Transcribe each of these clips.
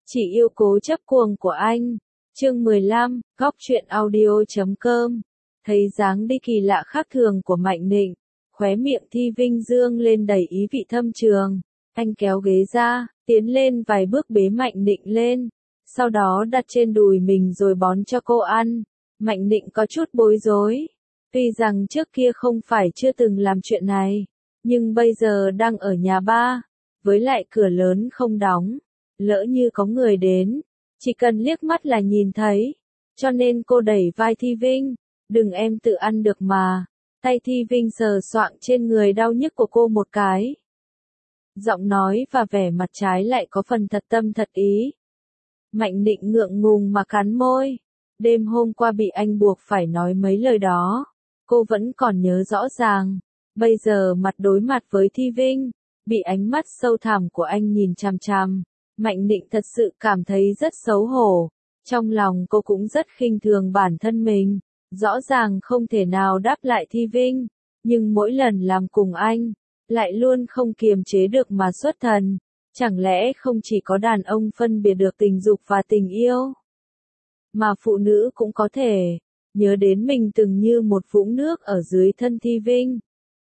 Chỉ yêu cố chấp cuồng của anh. Chương 15, góc truyện audio.com. Thấy dáng đi kỳ lạ khác thường của Mạnh Nịnh, khóe miệng Thi Vinh dương lên đầy ý vị thâm trường. Anh kéo ghế ra, tiến lên vài bước bế Mạnh Nịnh lên, sau đó đặt trên đùi mình rồi bón cho cô ăn. Mạnh Nịnh có chút bối rối. Tuy rằng trước kia không phải chưa từng làm chuyện này, nhưng bây giờ đang ở nhà ba, với lại cửa lớn không đóng. Lỡ như có người đến, chỉ cần liếc mắt là nhìn thấy. Cho nên cô đẩy vai Thi Vinh, đừng em tự ăn được mà. Tay Thi Vinh sờ soạng trên người đau nhức của cô một cái. Giọng nói và vẻ mặt trái lại có phần thật tâm thật ý. Mạnh Nịnh ngượng ngùng mà cắn môi. Đêm hôm qua bị anh buộc phải nói mấy lời đó, cô vẫn còn nhớ rõ ràng. Bây giờ mặt đối mặt với Thi Vinh, bị ánh mắt sâu thẳm của anh nhìn chằm chằm, Mạnh Nịnh thật sự cảm thấy rất xấu hổ. Trong lòng cô cũng rất khinh thường bản thân mình, rõ ràng không thể nào đáp lại Thi Vinh, nhưng mỗi lần làm cùng anh, lại luôn không kiềm chế được mà xuất thần. Chẳng lẽ không chỉ có đàn ông phân biệt được tình dục và tình yêu, mà phụ nữ cũng có thể? Nhớ đến mình từng như một vũng nước ở dưới thân Thi Vinh,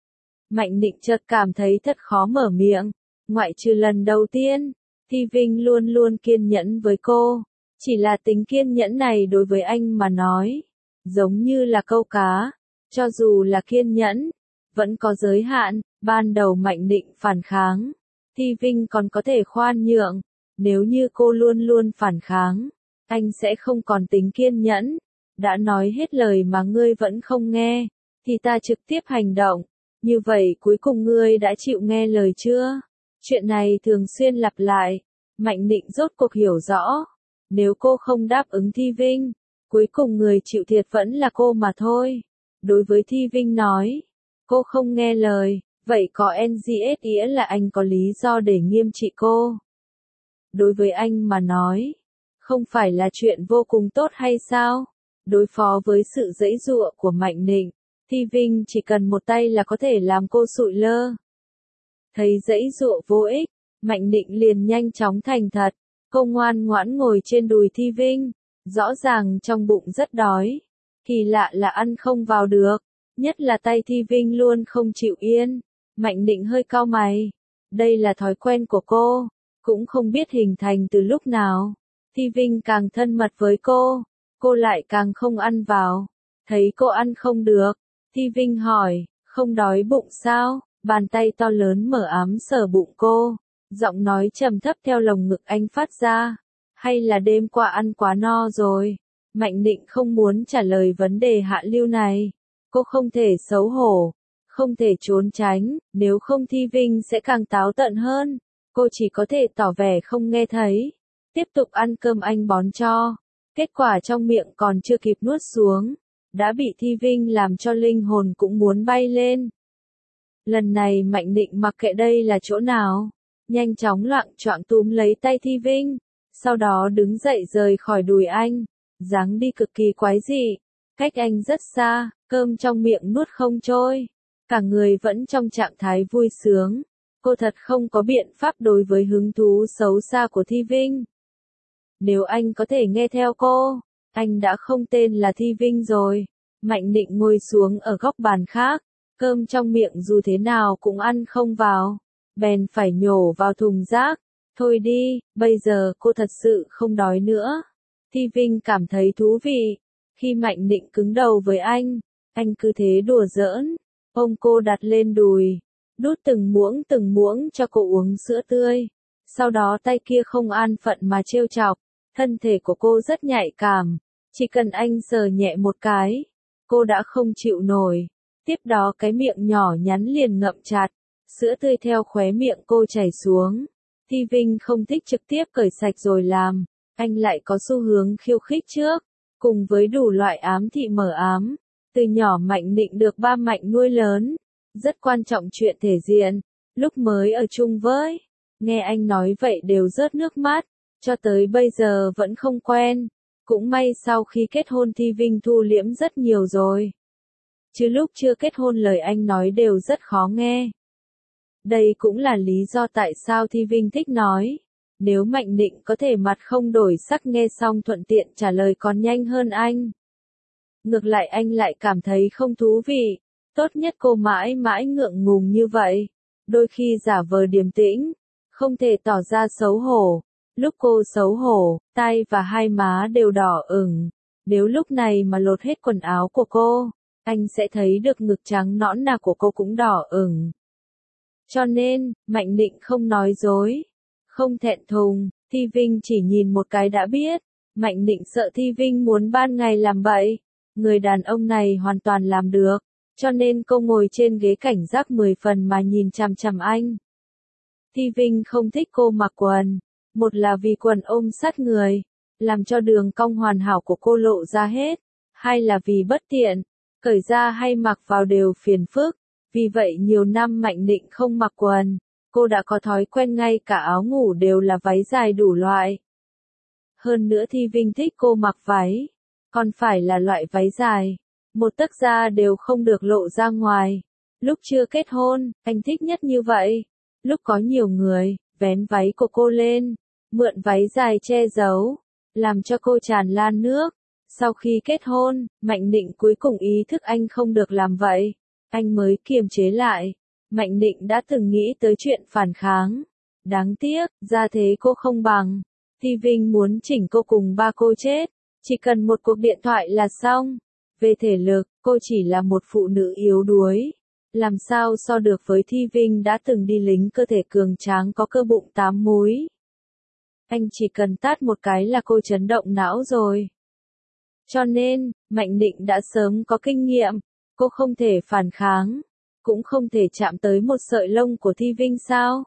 Mạnh Nịnh chợt cảm thấy thật khó mở miệng. Ngoại trừ lần đầu tiên, Thi Vinh luôn luôn kiên nhẫn với cô. Chỉ là tính kiên nhẫn này đối với anh mà nói, giống như là câu cá. Cho dù là kiên nhẫn, vẫn có giới hạn. Ban đầu Mạnh Nịnh phản kháng, Thi Vinh còn có thể khoan nhượng. Nếu như cô luôn luôn phản kháng, anh sẽ không còn tính kiên nhẫn. Đã nói hết lời mà ngươi vẫn không nghe, thì ta trực tiếp hành động. Như vậy cuối cùng ngươi đã chịu nghe lời chưa? Chuyện này thường xuyên lặp lại. Mạnh Nịnh rốt cuộc hiểu rõ. Nếu cô không đáp ứng Thi Vinh, cuối cùng người chịu thiệt vẫn là cô mà thôi. Đối với Thi Vinh nói, cô không nghe lời, vậy có NGS nghĩa là anh có lý do để nghiêm trị cô. Đối với anh mà nói, không phải là chuyện vô cùng tốt hay sao? Đối phó với sự giãy giụa của Mạnh Nịnh, Thi Vinh chỉ cần một tay là có thể làm cô sụi lơ. Thấy giãy giụa vô ích, Mạnh Nịnh liền nhanh chóng thành thật. Cô ngoan ngoãn ngồi trên đùi Thi Vinh, rõ ràng trong bụng rất đói. Kỳ lạ là ăn không vào được, nhất là tay Thi Vinh luôn không chịu yên. Mạnh Nịnh hơi cau mày. Đây là thói quen của cô, cũng không biết hình thành từ lúc nào. Thi Vinh càng thân mật với cô lại càng không ăn vào. Thấy cô ăn không được, Thi Vinh hỏi, không đói bụng sao? Bàn tay to lớn mở ám sờ bụng cô, giọng nói trầm thấp theo lồng ngực anh phát ra. Hay là đêm qua ăn quá no rồi? Mạnh Nịnh không muốn trả lời vấn đề hạ lưu này. Cô không thể xấu hổ, không thể trốn tránh, nếu không Thi Vinh sẽ càng táo tợn hơn. Cô chỉ có thể tỏ vẻ không nghe thấy, tiếp tục ăn cơm anh bón cho. Kết quả trong miệng còn chưa kịp nuốt xuống, đã bị Thi Vinh làm cho linh hồn cũng muốn bay lên. Lần này Mạnh Nịnh mặc kệ đây là chỗ nào, nhanh chóng loạng choạng túm lấy tay Thi Vinh, sau đó đứng dậy rời khỏi đùi anh, dáng đi cực kỳ quái dị, cách anh rất xa, cơm trong miệng nuốt không trôi, cả người vẫn trong trạng thái vui sướng. Cô thật không có biện pháp đối với hứng thú xấu xa của Thi Vinh. Nếu anh có thể nghe theo cô, anh đã không tên là Thi Vinh rồi. Mạnh Nịnh ngồi xuống ở góc bàn khác, cơm trong miệng dù thế nào cũng ăn không vào, bèn phải nhổ vào thùng rác. Thôi đi, bây giờ cô thật sự không đói nữa. Thi Vinh cảm thấy thú vị. Khi Mạnh Nịnh cứng đầu với anh cứ thế đùa giỡn, ôm cô đặt lên đùi, đút từng muỗng cho cô uống sữa tươi. Sau đó tay kia không an phận mà trêu chọc. Thân thể của cô rất nhạy cảm, chỉ cần anh sờ nhẹ một cái, cô đã không chịu nổi. Tiếp đó cái miệng nhỏ nhắn liền ngậm chặt, sữa tươi theo khóe miệng cô chảy xuống. Thi Vinh không thích trực tiếp cởi sạch rồi làm, anh lại có xu hướng khiêu khích trước, cùng với đủ loại ám thị mở ám. Từ nhỏ Mạnh Nịnh được ba Mạnh nuôi lớn, rất quan trọng chuyện thể diện. Lúc mới ở chung với, nghe anh nói vậy đều rớt nước mắt, cho tới bây giờ vẫn không quen. Cũng may sau khi kết hôn Thi Vinh thu liễm rất nhiều rồi. Chứ lúc chưa kết hôn lời anh nói đều rất khó nghe. Đây cũng là lý do tại sao Thi Vinh thích nói. Nếu Mạnh Nịnh có thể mặt không đổi sắc nghe xong thuận tiện trả lời còn nhanh hơn anh. Ngược lại anh lại cảm thấy không thú vị. Tốt nhất cô mãi mãi ngượng ngùng như vậy. Đôi khi giả vờ điềm tĩnh, không thể tỏ ra xấu hổ. Lúc cô xấu hổ, tay và hai má đều đỏ ửng. Nếu lúc này mà lột hết quần áo của cô, anh sẽ thấy được ngực trắng nõn nà của cô cũng đỏ ửng. Cho nên, Mạnh Nịnh không nói dối, không thẹn thùng, Thi Vinh chỉ nhìn một cái đã biết. Mạnh Nịnh sợ Thi Vinh muốn ban ngày làm bậy. Người đàn ông này hoàn toàn làm được, cho nên cô ngồi trên ghế cảnh giác 10 phần mà nhìn chằm chằm anh. Thi Vinh không thích cô mặc quần, một là vì quần ôm sát người, làm cho đường cong hoàn hảo của cô lộ ra hết, hai là vì bất tiện, cởi ra hay mặc vào đều phiền phức. Vì vậy nhiều năm Mạnh Nịnh không mặc quần, cô đã có thói quen ngay cả áo ngủ đều là váy dài đủ loại. Hơn nữa Thi Vinh thích cô mặc váy, còn phải là loại váy dài, một tấc da đều không được lộ ra ngoài. Lúc chưa kết hôn, anh thích nhất như vậy. Lúc có nhiều người, vén váy của cô lên, mượn váy dài che giấu, làm cho cô tràn lan nước. Sau khi kết hôn, Mạnh Nịnh cuối cùng ý thức anh không được làm vậy. Anh mới kiềm chế lại. Mạnh Nịnh đã từng nghĩ tới chuyện phản kháng. Đáng tiếc, gia thế cô không bằng. Thi Vinh muốn chỉnh cô cùng ba cô chết. Chỉ cần một cuộc điện thoại là xong. Về thể lực, cô chỉ là một phụ nữ yếu đuối. Làm sao so được với Thi Vinh đã từng đi lính cơ thể cường tráng có cơ bụng 8 múi. Anh chỉ cần tát một cái là cô chấn động não rồi. Cho nên, Mạnh Nịnh đã sớm có kinh nghiệm. Cô không thể phản kháng, cũng không thể chạm tới một sợi lông của Thi Vinh sao?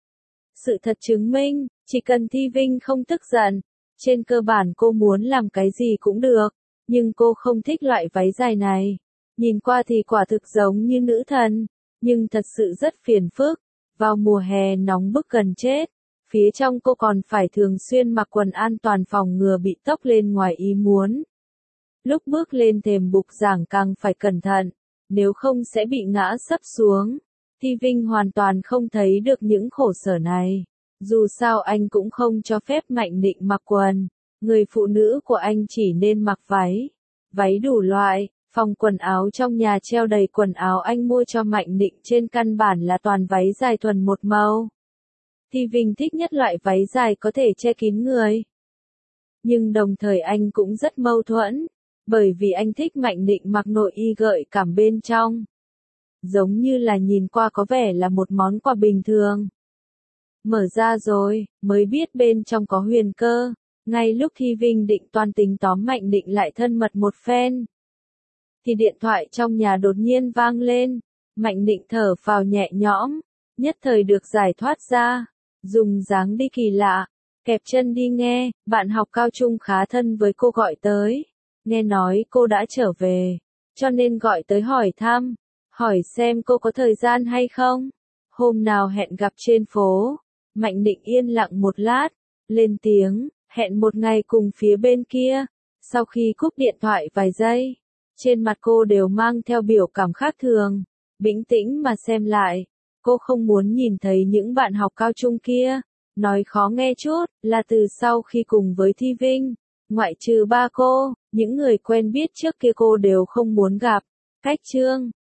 Sự thật chứng minh, chỉ cần Thi Vinh không tức giận, trên cơ bản cô muốn làm cái gì cũng được, nhưng cô không thích loại váy dài này. Nhìn qua thì quả thực giống như nữ thần, nhưng thật sự rất phiền phức. Vào mùa hè nóng bức gần chết, phía trong cô còn phải thường xuyên mặc quần an toàn phòng ngừa bị tốc lên ngoài ý muốn. Lúc bước lên thềm bục giảng càng phải cẩn thận, nếu không sẽ bị ngã sấp xuống. Thi Vinh hoàn toàn không thấy được những khổ sở này. Dù sao anh cũng không cho phép Mạnh Nịnh mặc quần. Người phụ nữ của anh chỉ nên mặc váy. Váy đủ loại, phòng quần áo trong nhà treo đầy quần áo anh mua cho Mạnh Nịnh trên căn bản là toàn váy dài thuần một màu. Thi Vinh thích nhất loại váy dài có thể che kín người. Nhưng đồng thời anh cũng rất mâu thuẫn. Bởi vì anh thích Mạnh Nịnh mặc nội y gợi cảm bên trong. Giống như là nhìn qua có vẻ là một món quà bình thường. Mở ra rồi, mới biết bên trong có huyền cơ. Ngay lúc Thi Vinh định toan tính tóm Mạnh Nịnh lại thân mật một phen, thì điện thoại trong nhà đột nhiên vang lên. Mạnh Nịnh thở phào nhẹ nhõm, nhất thời được giải thoát ra. Dùng dáng đi kỳ lạ, kẹp chân đi nghe, bạn học cao trung khá thân với cô gọi tới. Nghe nói cô đã trở về, cho nên gọi tới hỏi thăm, hỏi xem cô có thời gian hay không. Hôm nào hẹn gặp trên phố. Mạnh Nịnh yên lặng một lát, lên tiếng, hẹn một ngày cùng phía bên kia. Sau khi cúp điện thoại vài giây, trên mặt cô đều mang theo biểu cảm khác thường. Bình tĩnh mà xem lại, cô không muốn nhìn thấy những bạn học cao trung kia. Nói khó nghe chút, là từ sau khi cùng với Thi Vinh, ngoại trừ ba cô, những người quen biết trước kia cô đều không muốn gặp. Cách chương